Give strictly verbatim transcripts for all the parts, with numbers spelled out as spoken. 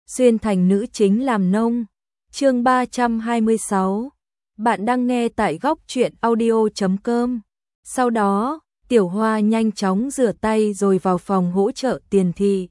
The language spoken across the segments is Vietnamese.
xuyên thành nữ chính làm nông. Chương ba trăm hai mươi sáu. Bạn đang nghe tại góc truyện audio chấm com. Sau đó, Tiểu Hoa nhanh chóng rửa tay rồi vào phòng hỗ trợ Tiền Thị.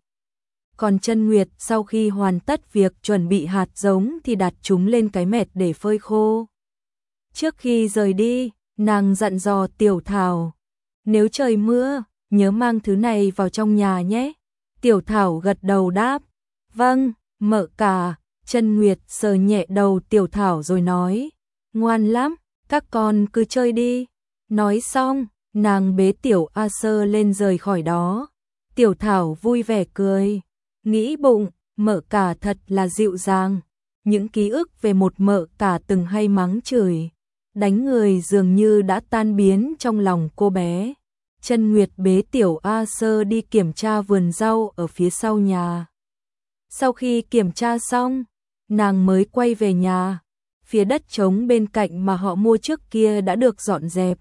Còn Chân Nguyệt sau khi hoàn tất việc chuẩn bị hạt giống thì đặt chúng lên cái mẹt để phơi khô. Trước khi rời đi, nàng dặn dò Tiểu Thảo, nếu trời mưa, nhớ mang thứ này vào trong nhà nhé. Tiểu Thảo gật đầu đáp, vâng, mợ cả. Chân Nguyệt sờ nhẹ đầu Tiểu Thảo rồi nói, ngoan lắm, các con cứ chơi đi. Nói xong, nàng bế Tiểu A Sơ lên rời khỏi đó. Tiểu Thảo vui vẻ cười, nghĩ bụng, mợ cả thật là dịu dàng. Những ký ức về một mợ cả từng hay mắng chửi, đánh người dường như đã tan biến trong lòng cô bé. Chân Nguyệt bế Tiểu A Sơ đi kiểm tra vườn rau ở phía sau nhà. Sau khi kiểm tra xong, nàng mới quay về nhà. Phía đất trống bên cạnh mà họ mua trước kia đã được dọn dẹp.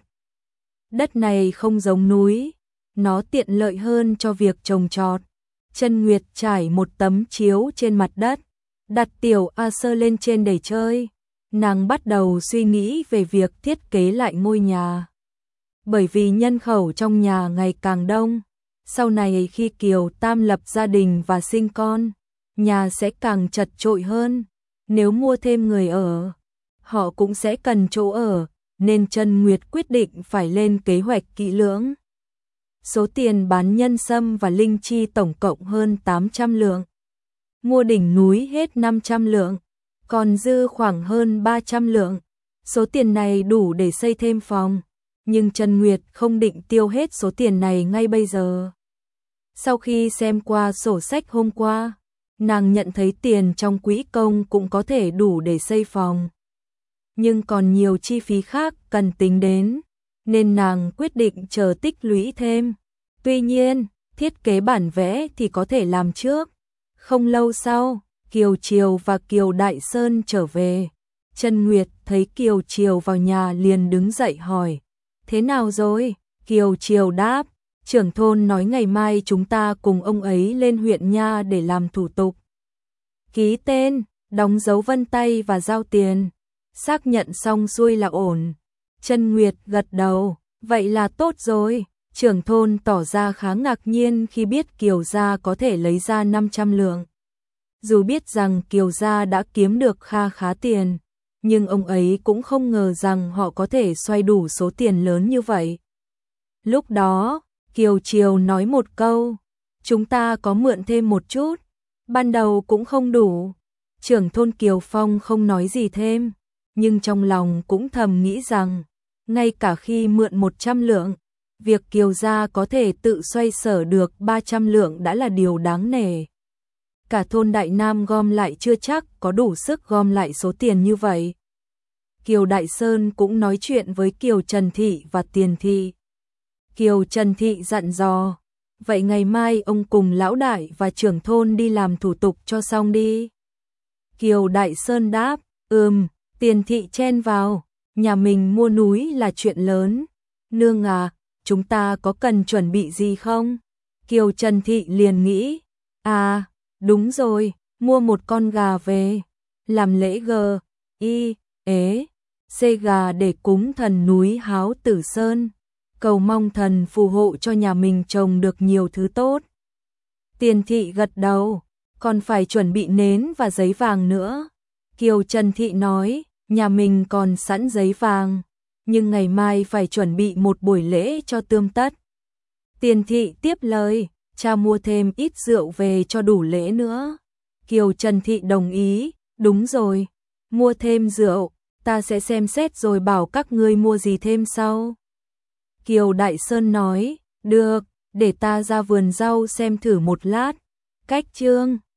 Đất này không giống núi, nó tiện lợi hơn cho việc trồng trọt. Chân Nguyệt trải một tấm chiếu trên mặt đất, đặt Tiểu A Sơ lên trên để chơi. Nàng bắt đầu suy nghĩ về việc thiết kế lại ngôi nhà. Bởi vì nhân khẩu trong nhà ngày càng đông, sau này khi Kiều Tam lập gia đình và sinh con, nhà sẽ càng chật chội hơn. Nếu mua thêm người ở, họ cũng sẽ cần chỗ ở, nên Chân Nguyệt quyết định phải lên kế hoạch kỹ lưỡng. Số tiền bán nhân sâm và linh chi tổng cộng hơn tám trăm lượng. Mua đỉnh núi hết năm trăm lượng, còn dư khoảng hơn ba trăm lượng. Số tiền này đủ để xây thêm phòng, nhưng Chân Nguyệt không định tiêu hết số tiền này ngay bây giờ. Sau khi xem qua sổ sách hôm qua, nàng nhận thấy tiền trong quỹ công cũng có thể đủ để xây phòng. Nhưng còn nhiều chi phí khác cần tính đến, nên nàng quyết định chờ tích lũy thêm. Tuy nhiên, thiết kế bản vẽ thì có thể làm trước. Không lâu sau, Kiều Triều và Kiều Đại Sơn trở về. Chân Nguyệt thấy Kiều Triều vào nhà liền đứng dậy hỏi, thế nào rồi? Kiều Triều đáp, trưởng thôn nói ngày mai chúng ta cùng ông ấy lên huyện nha để làm thủ tục. Ký tên, đóng dấu vân tay và giao tiền. Xác nhận xong xuôi là ổn. Chân Nguyệt gật đầu, vậy là tốt rồi. Trưởng thôn tỏ ra khá ngạc nhiên khi biết Kiều gia có thể lấy ra năm trăm lượng. Dù biết rằng Kiều gia đã kiếm được kha khá tiền, nhưng ông ấy cũng không ngờ rằng họ có thể xoay đủ số tiền lớn như vậy. Lúc đó, Kiều Triều nói một câu, chúng ta có mượn thêm một chút, ban đầu cũng không đủ. Trưởng thôn Kiều Phong không nói gì thêm, nhưng trong lòng cũng thầm nghĩ rằng, ngay cả khi mượn một trăm lượng, việc Kiều gia có thể tự xoay sở được ba trăm lượng đã là điều đáng nể. Cả thôn Đại Nam gom lại chưa chắc có đủ sức gom lại số tiền như vậy. Kiều Đại Sơn cũng nói chuyện với Kiều Trần Thị và Tiền Thị. Kiều Trần Thị dặn dò, vậy ngày mai ông cùng lão đại và trưởng thôn đi làm thủ tục cho xong đi. Kiều Đại Sơn đáp, ừm. Tiền Thị chen vào, nhà mình mua núi là chuyện lớn. Nương à, chúng ta có cần chuẩn bị gì không? Kiều Trần Thị liền nghĩ, à, đúng rồi, mua một con gà về, làm lễ gờ, y, ế, xê gà để cúng thần núi Háo Tử Sơn, cầu mong thần phù hộ cho nhà mình trồng được nhiều thứ tốt. Tiền Thị gật đầu, còn phải chuẩn bị nến và giấy vàng nữa. Kiều Trần Thị nói, nhà mình còn sẵn giấy vàng, nhưng ngày mai phải chuẩn bị một buổi lễ cho tươm tất. Tiền Thị tiếp lời, cha mua thêm ít rượu về cho đủ lễ nữa. Kiều Trần Thị đồng ý, đúng rồi, mua thêm rượu, ta sẽ xem xét rồi bảo các ngươi mua gì thêm sau. Kiều Đại Sơn nói, được, để ta ra vườn rau xem thử một lát. Cách chương